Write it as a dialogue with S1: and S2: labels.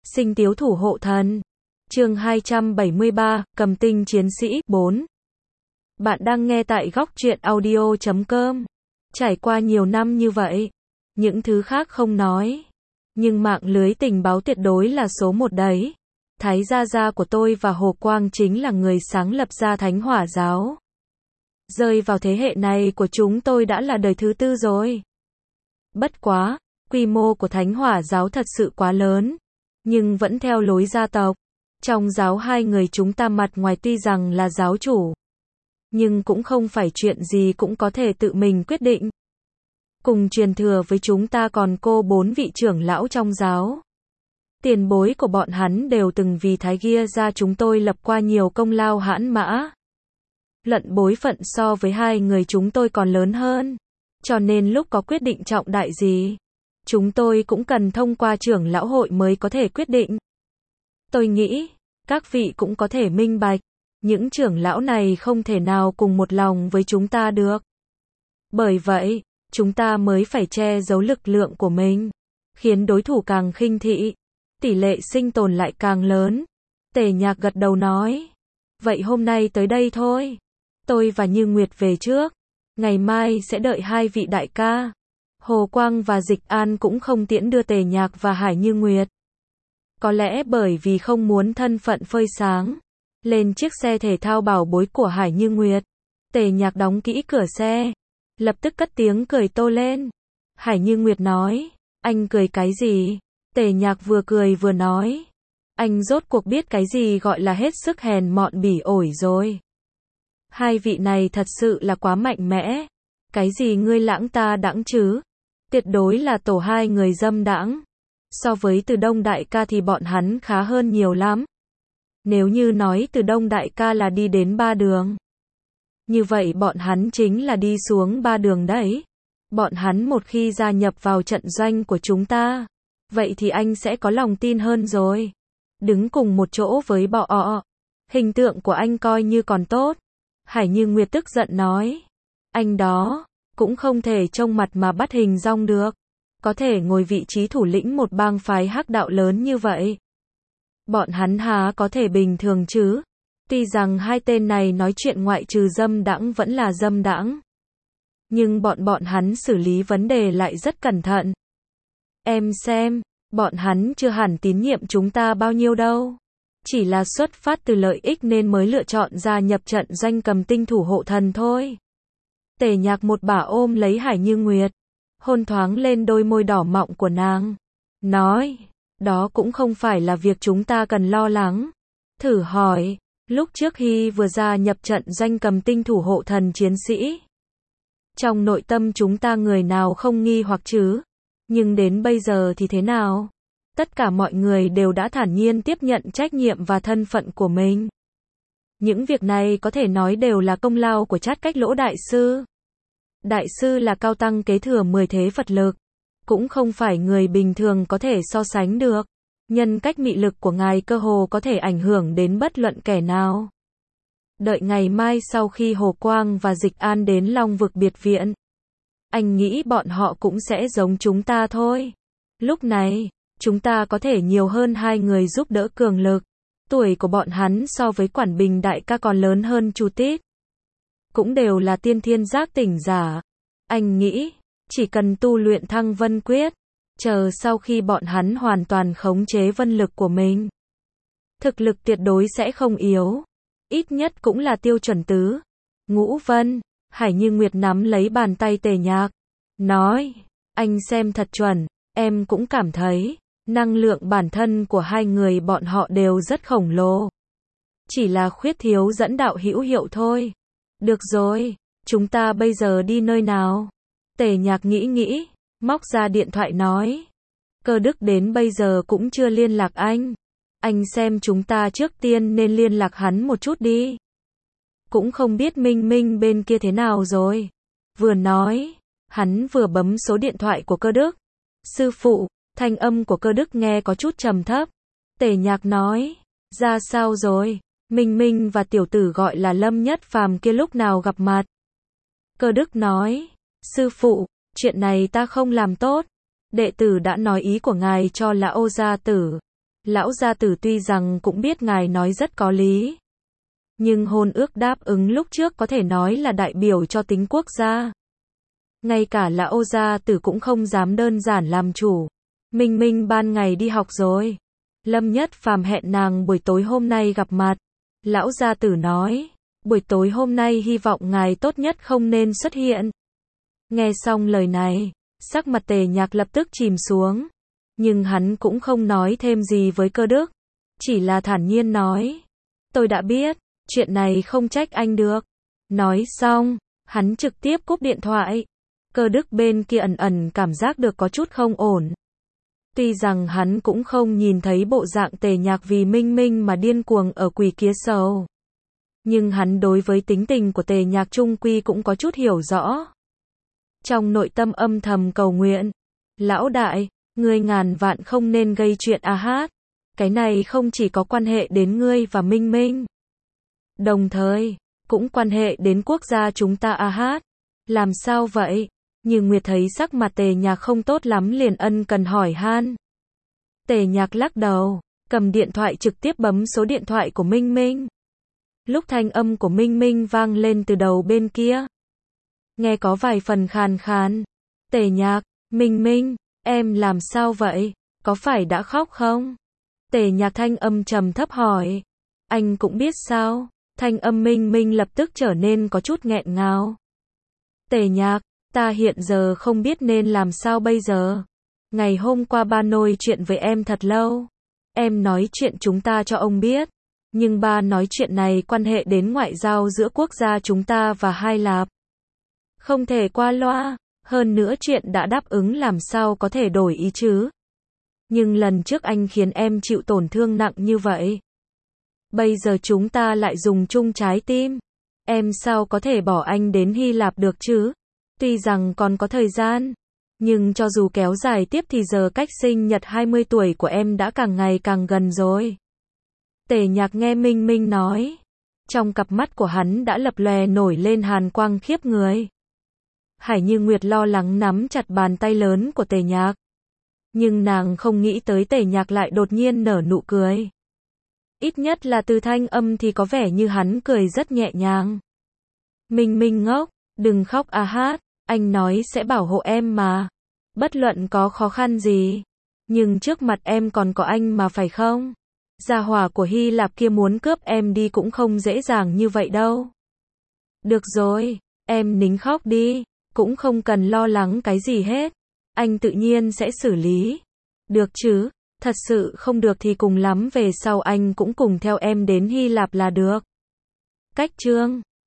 S1: Sinh tiếu thủ hộ thần. Chương 273, Cầm tinh chiến sĩ, 4. Bạn đang nghe tại góc truyện audio.com. Trải qua nhiều năm như vậy, những thứ khác không nói, nhưng mạng lưới tình báo tuyệt đối là số một đấy. Thái gia gia của tôi và Hồ Quang chính là người sáng lập ra Thánh Hỏa giáo. Rơi vào thế hệ này của chúng tôi đã là đời thứ tư rồi. Bất quá, quy mô của Thánh Hỏa giáo thật sự quá lớn, nhưng vẫn theo lối gia tộc. Trong giáo hai người chúng ta mặt ngoài tuy rằng là giáo chủ, nhưng cũng không phải chuyện gì cũng có thể tự mình quyết định. Cùng truyền thừa với chúng ta còn cô 4 vị trưởng lão trong giáo. Tiền bối của bọn hắn đều từng vì Thái gia gia chúng tôi lập qua nhiều công lao hãn mã. Lận bối phận so với hai người chúng tôi còn lớn hơn. Cho nên lúc có quyết định trọng đại gì, chúng tôi cũng cần thông qua trưởng lão hội mới có thể quyết định. Tôi nghĩ, các vị cũng có thể minh bạch, những trưởng lão này không thể nào cùng một lòng với chúng ta được. Bởi vậy, chúng ta mới phải che giấu lực lượng của mình, khiến đối thủ càng khinh thị, tỷ lệ sinh tồn lại càng lớn. Tề Nhạc gật đầu nói, vậy hôm nay tới đây thôi. Tôi và Như Nguyệt về trước, ngày mai sẽ đợi hai vị đại ca. Hồ Quang và Dịch An cũng không tiễn đưa Tề Nhạc và Hải Như Nguyệt. Có lẽ bởi vì không muốn thân phận phơi sáng. Lên chiếc xe thể thao bảo bối của Hải Như Nguyệt, Tề Nhạc đóng kỹ cửa xe, lập tức cất tiếng cười to lên. Hải Như Nguyệt nói, anh cười cái gì? Tề Nhạc vừa cười vừa nói, anh rốt cuộc biết cái gì gọi là hết sức hèn mọn bỉ ổi rồi. Hai vị này thật sự là quá mạnh mẽ. Cái gì ngươi lãng ta đãng chứ? Tuyệt đối là tổ hai người dâm đãng. So với Từ Đông đại ca thì bọn hắn khá hơn nhiều lắm. Nếu như nói Từ Đông đại ca là đi đến 3 đường, như vậy bọn hắn chính là đi xuống 3 đường đấy. Bọn hắn một khi gia nhập vào trận doanh của chúng ta, vậy thì anh sẽ có lòng tin hơn rồi. Đứng cùng một chỗ với bọ ọ, hình tượng của anh coi như còn tốt. Hải Như Nguyệt tức giận nói, anh đó, cũng không thể trông mặt mà bắt hình dong được. Có thể ngồi vị trí thủ lĩnh một bang phái hắc đạo lớn như vậy. Bọn hắn há có thể bình thường chứ? Tuy rằng hai tên này nói chuyện ngoại trừ dâm đãng vẫn là dâm đãng, nhưng bọn hắn xử lý vấn đề lại rất cẩn thận. Em xem, bọn hắn chưa hẳn tín nhiệm chúng ta bao nhiêu đâu. Chỉ là xuất phát từ lợi ích nên mới lựa chọn gia nhập trận doanh Cầm tinh thủ hộ thần thôi. Tề Nhạc một bả ôm lấy Hải Như Nguyệt, hôn thoáng lên đôi môi đỏ mọng của nàng, nói, đó cũng không phải là việc chúng ta cần lo lắng. Thử hỏi, lúc trước khi vừa gia nhập trận doanh Cầm tinh thủ hộ thần chiến sĩ, trong nội tâm chúng ta người nào không nghi hoặc chứ? Nhưng đến bây giờ thì thế nào? Tất cả mọi người đều đã thản nhiên tiếp nhận trách nhiệm và thân phận của mình. Những việc này có thể nói đều là công lao của Trát Cách Lỗ đại sư. Đại sư là cao tăng kế thừa 10 thế Phật lực, cũng không phải người bình thường có thể so sánh được. Nhân cách mị lực của ngài cơ hồ có thể ảnh hưởng đến bất luận kẻ nào. Đợi ngày mai sau khi Hồ Quang và Dịch An đến Long vực biệt viện, anh nghĩ bọn họ cũng sẽ giống chúng ta thôi. Lúc này, chúng ta có thể nhiều hơn hai người giúp đỡ cường lực. Tuổi của bọn hắn so với Quản Bình đại ca còn lớn hơn chút ít. Cũng đều là tiên thiên giác tỉnh giả. Anh nghĩ, chỉ cần tu luyện Thăng Vân Quyết, chờ sau khi bọn hắn hoàn toàn khống chế vân lực của mình, thực lực tuyệt đối sẽ không yếu. Ít nhất cũng là tiêu chuẩn tứ ngũ vân. Hải Như Nguyệt nắm lấy bàn tay Tề Nhạc, nói, anh xem thật chuẩn, em cũng cảm thấy, năng lượng bản thân của hai người bọn họ đều rất khổng lồ. Chỉ là khuyết thiếu dẫn đạo hữu hiệu thôi. Được rồi, chúng ta bây giờ đi nơi nào? Tề Nhạc nghĩ, móc ra điện thoại nói, Cơ Đức đến bây giờ cũng chưa liên lạc anh. Anh xem chúng ta trước tiên nên liên lạc hắn một chút đi. Cũng không biết Minh Minh bên kia thế nào rồi. Vừa nói, hắn vừa bấm số điện thoại của Cơ Đức. Sư phụ, thanh âm của Cơ Đức nghe có chút trầm thấp. Tề Nhạc nói, ra sao rồi? Minh Minh và tiểu tử gọi là Lâm Nhất Phàm kia lúc nào gặp mặt? Cơ Đức nói, sư phụ, chuyện này ta không làm tốt. Đệ tử đã nói ý của ngài cho lão gia tử. Lão gia tử tuy rằng cũng biết ngài nói rất có lý. Nhưng hôn ước đáp ứng lúc trước có thể nói là đại biểu cho tính quốc gia. Ngay cả lão gia tử cũng không dám đơn giản làm chủ. Minh Minh ban ngày đi học rồi. Lâm Nhất Phàm hẹn nàng buổi tối hôm nay gặp mặt. Lão gia tử nói, buổi tối hôm nay hy vọng ngài tốt nhất không nên xuất hiện. Nghe xong lời này, sắc mặt Tề Nhạc lập tức chìm xuống. Nhưng hắn cũng không nói thêm gì với Cơ Đức. Chỉ là thản nhiên nói, tôi đã biết, chuyện này không trách anh được. Nói xong, hắn trực tiếp cúp điện thoại. Cơ Đức bên kia ẩn ẩn cảm giác được có chút không ổn. Tuy rằng hắn cũng không nhìn thấy bộ dạng Tề Nhạc vì Minh Minh mà điên cuồng ở quỷ kia sầu. Nhưng hắn đối với tính tình của Tề Nhạc trung quy cũng có chút hiểu rõ. Trong nội tâm âm thầm cầu nguyện, lão đại, ngươi ngàn vạn không nên gây chuyện a hát. Cái này không chỉ có quan hệ đến ngươi và Minh Minh. Đồng thời, cũng quan hệ đến quốc gia chúng ta a hát. Làm sao vậy? Nhưng Nguyệt thấy sắc mặt Tề Nhạc không tốt lắm liền ân cần hỏi han. Tề Nhạc lắc đầu, cầm điện thoại trực tiếp bấm số điện thoại của Minh Minh. Lúc thanh âm của Minh Minh vang lên từ đầu bên kia. Nghe có vài phần khàn khàn. Tề Nhạc, Minh Minh, em làm sao vậy? Có phải đã khóc không? Tề Nhạc thanh âm trầm thấp hỏi. Anh cũng biết sao? Thanh âm Minh Minh lập tức trở nên có chút nghẹn ngào. Tề Nhạc, ta hiện giờ không biết nên làm sao bây giờ. Ngày hôm qua ba nói chuyện với em thật lâu. Em nói chuyện chúng ta cho ông biết. Nhưng ba nói chuyện này quan hệ đến ngoại giao giữa quốc gia chúng ta và Hy Lạp. Không thể qua loa. Hơn nữa chuyện đã đáp ứng làm sao có thể đổi ý chứ. Nhưng lần trước anh khiến em chịu tổn thương nặng như vậy. Bây giờ chúng ta lại dùng chung trái tim. Em sao có thể bỏ anh đến Hy Lạp được chứ? Tuy rằng còn có thời gian. Nhưng cho dù kéo dài tiếp thì giờ cách sinh nhật 20 tuổi của em đã càng ngày càng gần rồi. Tề Nhạc nghe Minh Minh nói. Trong cặp mắt của hắn đã lập lòe nổi lên hàn quang khiếp người. Hải Như Nguyệt lo lắng nắm chặt bàn tay lớn của Tề Nhạc. Nhưng nàng không nghĩ tới Tề Nhạc lại đột nhiên nở nụ cười. Ít nhất là từ thanh âm thì có vẻ như hắn cười rất nhẹ nhàng. Minh Minh ngốc, đừng khóc a hát, anh nói sẽ bảo hộ em mà. Bất luận có khó khăn gì. Nhưng trước mặt em còn có anh mà phải không? Gia hỏa của Hy Lạp kia muốn cướp em đi cũng không dễ dàng như vậy đâu. Được rồi, em nín khóc đi, cũng không cần lo lắng cái gì hết. Anh tự nhiên sẽ xử lý. Được chứ, thật sự không được thì cùng lắm về sau anh cũng cùng theo em đến Hy Lạp là được. Cách chương